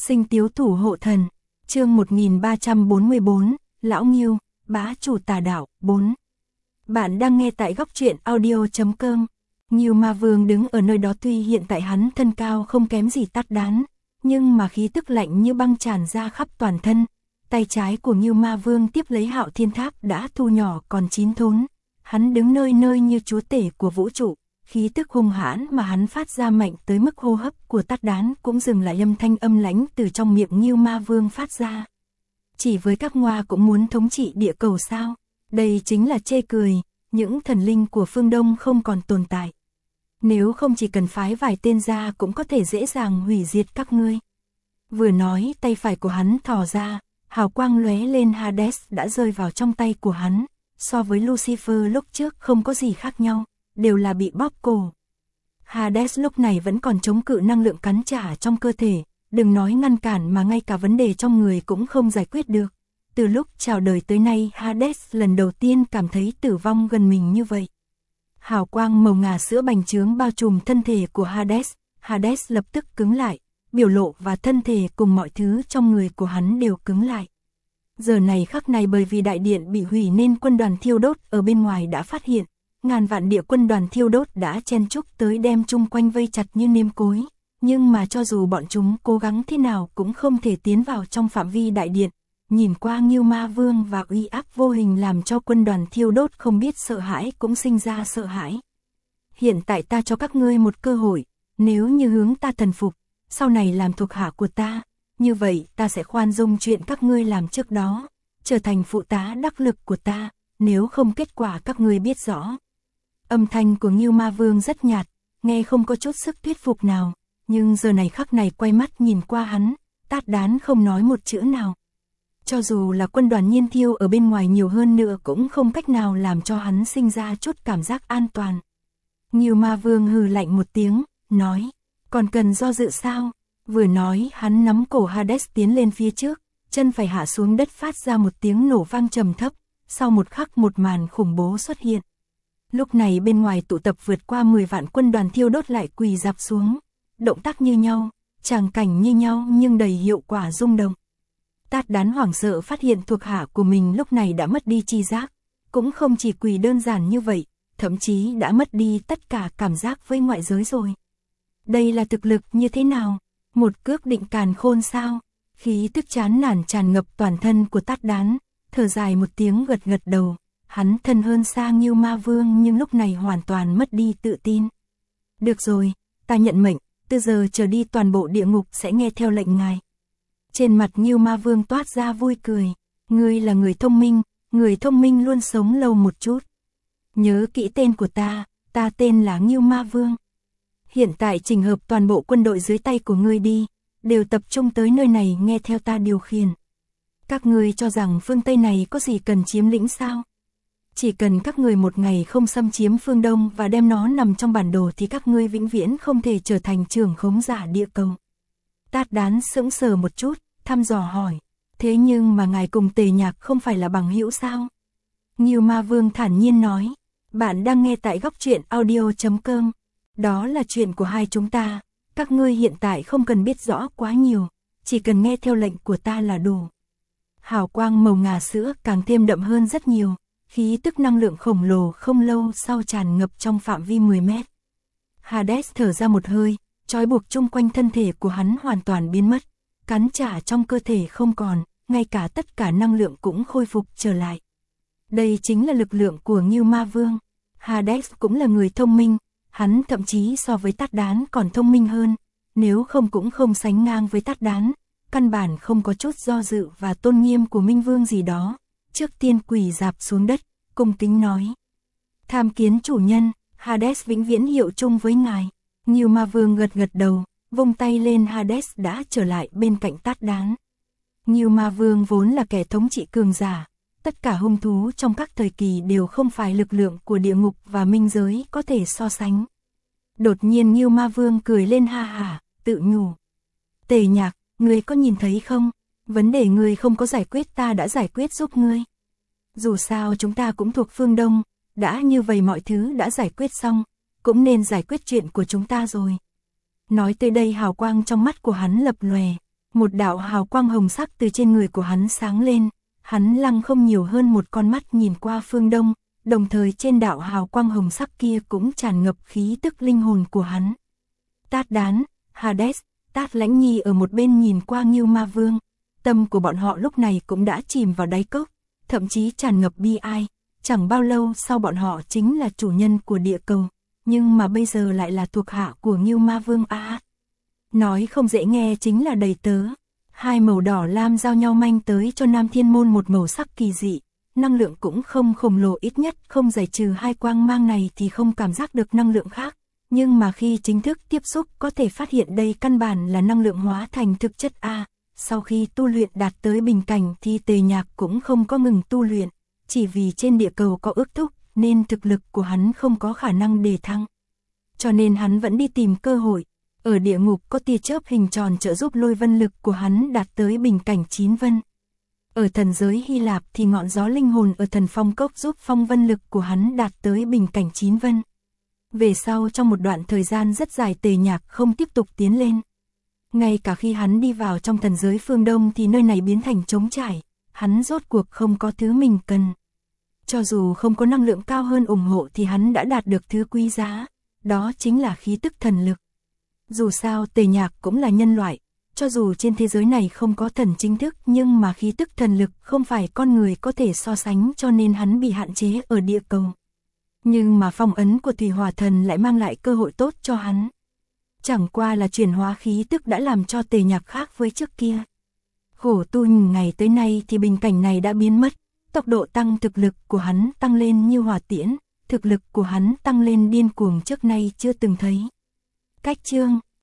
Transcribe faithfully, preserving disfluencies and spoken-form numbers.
Sinh Tiếu Thủ Hộ Thần, chương một nghìn ba trăm bốn mươi bốn, Lão Ngưu, bá chủ tà đạo, bốn. Bạn đang nghe tại góc truyện audio chấm com. Ngưu Ma Vương đứng ở nơi đó, tuy hiện tại hắn thân cao không kém gì Tát Đán, nhưng mà khí tức lạnh như băng tràn ra khắp toàn thân. Tay trái của Ngưu Ma Vương tiếp lấy Hạo Thiên Tháp đã thu nhỏ còn chín thốn. Hắn đứng nơi nơi như chúa tể của vũ trụ, khí tức hung hãn mà hắn phát ra mạnh tới mức hô hấp của Tát Đán cũng dừng lại, âm thanh âm lãnh từ trong miệng Ngưu Ma Vương phát ra. Chỉ với các ngoa cũng muốn thống trị địa cầu sao? Đây chính là chê cười, những thần linh của phương Đông không còn tồn tại. Nếu không chỉ cần phái vài tên ra cũng có thể dễ dàng hủy diệt các ngươi. Vừa nói, tay phải của hắn thò ra, hào quang lóe lên, Hades đã rơi vào trong tay của hắn. So với Lucifer lúc trước không có gì khác nhau, đều là bị bóp cổ. Hades lúc này vẫn còn chống cự năng lượng cắn trả trong cơ thể, đừng nói ngăn cản mà ngay cả vấn đề trong người cũng không giải quyết được. Từ lúc chào đời tới nay, Hades lần đầu tiên cảm thấy tử vong gần mình như vậy. Hào quang màu ngà sữa bành trướng bao trùm thân thể của Hades, Hades lập tức cứng lại, biểu lộ và thân thể cùng mọi thứ trong người của hắn đều cứng lại. Giờ này khắc này, bởi vì đại điện bị hủy nên quân đoàn thiêu đốt ở bên ngoài đã phát hiện, ngàn vạn địa quân đoàn thiêu đốt đã chen chúc tới đem chung quanh vây chặt như nêm cối, nhưng mà cho dù bọn chúng cố gắng thế nào cũng không thể tiến vào trong phạm vi đại điện. Nhìn qua Ngưu Ma Vương và uy áp vô hình làm cho quân đoàn thiêu đốt không biết sợ hãi cũng sinh ra sợ hãi. Hiện tại ta cho các ngươi một cơ hội, nếu như hướng ta thần phục, sau này làm thuộc hạ của ta, như vậy ta sẽ khoan dung chuyện các ngươi làm trước đó, trở thành phụ tá đắc lực của ta, nếu không kết quả các ngươi biết rõ. Âm thanh của Ngưu Ma Vương rất nhạt, nghe không có chút sức thuyết phục nào, nhưng giờ này khắc này quay mắt nhìn qua hắn, Tát Đán không nói một chữ nào. Cho dù là quân đoàn Nhiên Thiêu ở bên ngoài nhiều hơn nữa cũng không cách nào làm cho hắn sinh ra chút cảm giác an toàn. Ngưu Ma Vương hừ lạnh một tiếng, nói, còn cần do dự sao? Vừa nói hắn nắm cổ Hades tiến lên phía trước, chân phải hạ xuống đất phát ra một tiếng nổ vang trầm thấp, sau một khắc một màn khủng bố xuất hiện. Lúc này bên ngoài tụ tập vượt qua mười vạn quân đoàn thiêu đốt lại quỳ rạp xuống, động tác như nhau, tràng cảnh như nhau nhưng đầy hiệu quả rung động. Tát Đán hoảng sợ phát hiện thuộc hạ của mình lúc này đã mất đi tri giác, cũng không chỉ quỳ đơn giản như vậy, thậm chí đã mất đi tất cả cảm giác với ngoại giới rồi. Đây là thực lực như thế nào? Một cước định càn khôn sao? Khí tức chán nản tràn ngập toàn thân của Tát Đán, thở dài một tiếng gật gật đầu, hắn thân hơn xa Ngưu Ma Vương nhưng lúc này hoàn toàn mất đi tự tin. Được rồi, ta nhận mệnh, từ giờ trở đi toàn bộ địa ngục sẽ nghe theo lệnh ngài. Trên mặt Ngưu Ma Vương toát ra vui cười, ngươi là người thông minh, người thông minh luôn sống lâu một chút. Nhớ kỹ tên của ta, ta tên là Ngưu Ma Vương. Hiện tại chỉnh hợp toàn bộ quân đội dưới tay của ngươi đi, đều tập trung tới nơi này nghe theo ta điều khiển. Các ngươi cho rằng phương Tây này có gì cần chiếm lĩnh sao? Chỉ cần các ngươi một ngày không xâm chiếm phương Đông và đem nó nằm trong bản đồ thì các ngươi vĩnh viễn không thể trở thành trưởng khống giả địa cầu. Tát Đán sững sờ một chút, thăm dò hỏi, thế nhưng mà ngài cùng Tề Nhạc không phải là bằng hữu sao? Ngưu Ma Vương thản nhiên nói, bạn đang nghe tại góc truyện audio chấm com. Đó là chuyện của hai chúng ta, các ngươi hiện tại không cần biết rõ quá nhiều, chỉ cần nghe theo lệnh của ta là đủ. Hào quang màu ngà sữa càng thêm đậm hơn rất nhiều, khí tức năng lượng khổng lồ không lâu sau tràn ngập trong phạm vi mười mét. Hades thở ra một hơi, trói buộc chung quanh thân thể của hắn hoàn toàn biến mất, cắn trả trong cơ thể không còn, ngay cả tất cả năng lượng cũng khôi phục trở lại. Đây chính là lực lượng của Ngưu Ma Vương. Hades cũng là người thông minh, hắn thậm chí so với Tát Đán còn thông minh hơn, nếu không cũng không sánh ngang với Tát Đán, căn bản không có chút do dự và tôn nghiêm của Minh Vương gì đó. Trước tiên quỳ rạp xuống đất, cung kính nói, tham kiến chủ nhân, Hades vĩnh viễn hiệu chung với ngài. Ngưu Ma Vương gật gật đầu, vung tay lên, Hades đã trở lại bên cạnh Tát Đán. Ngưu Ma Vương vốn là kẻ thống trị cường giả, tất cả hung thú trong các thời kỳ đều không phải lực lượng của địa ngục và minh giới có thể so sánh. Đột nhiên Ngưu Ma Vương cười lên ha hả, tự nhủ, Tề Nhạc, ngươi có nhìn thấy không? Vấn đề ngươi không có giải quyết ta đã giải quyết giúp ngươi. Dù sao chúng ta cũng thuộc phương Đông, đã như vậy mọi thứ đã giải quyết xong, cũng nên giải quyết chuyện của chúng ta rồi. Nói tới đây hào quang trong mắt của hắn lập lòe, Một đạo hào quang hồng sắc từ trên người của hắn sáng lên, hắn lăng không nhiều hơn một con mắt nhìn qua phương đông, đồng thời trên đạo hào quang hồng sắc kia cũng tràn ngập khí tức linh hồn của hắn. Tát Đán, Hades, Tát Lãnh Nhi ở một bên nhìn qua Ngưu Ma Vương, tâm của bọn họ lúc này cũng đã chìm vào đáy cốc, thậm chí tràn ngập bi ai, chẳng bao lâu sau bọn họ chính là chủ nhân của địa cầu, nhưng mà bây giờ lại là thuộc hạ của Ngưu Ma Vương a. À, nói không dễ nghe chính là đầy tớ. Hai màu đỏ lam giao nhau manh tới cho Nam Thiên Môn một màu sắc kỳ dị, năng lượng cũng không khổng lồ, ít nhất không giải trừ hai quang mang này thì không cảm giác được năng lượng khác, nhưng mà khi chính thức tiếp xúc có thể phát hiện đây căn bản là năng lượng hóa thành thực chất a. À, sau khi tu luyện đạt tới bình cảnh thì Tề Nhạc cũng không có ngừng tu luyện, chỉ vì trên địa cầu có ước thúc nên thực lực của hắn không có khả năng đề thăng. Cho nên hắn vẫn đi tìm cơ hội. Ở địa ngục có tia chớp hình tròn trợ giúp lôi vân lực của hắn đạt tới bình cảnh chín vân. Ở thần giới Hy Lạp thì ngọn gió linh hồn ở thần phong cốc giúp phong vân lực của hắn đạt tới bình cảnh chín vân. Về sau trong một đoạn thời gian rất dài Tề Nhạc không tiếp tục tiến lên. Ngay cả khi hắn đi vào trong thần giới phương Đông thì nơi này biến thành trống trải, hắn rốt cuộc không có thứ mình cần. Cho dù không có năng lượng cao hơn ủng hộ thì hắn đã đạt được thứ quý giá, đó chính là khí tức thần lực. Dù sao Tề Nhạc cũng là nhân loại, cho dù trên thế giới này không có thần chính thức nhưng mà khí tức thần lực không phải con người có thể so sánh, cho nên hắn bị hạn chế ở địa cầu. Nhưng mà phong ấn của Thủy Hỏa Thần lại mang lại cơ hội tốt cho hắn. Chẳng qua là chuyển hóa khí tức đã làm cho Tề Nhạc khác với trước kia. Khổ tu ngày tới nay thì bình cảnh này đã biến mất, tốc độ tăng thực lực của hắn tăng lên như hỏa tiễn, thực lực của hắn tăng lên điên cuồng trước nay chưa từng thấy. Cách chương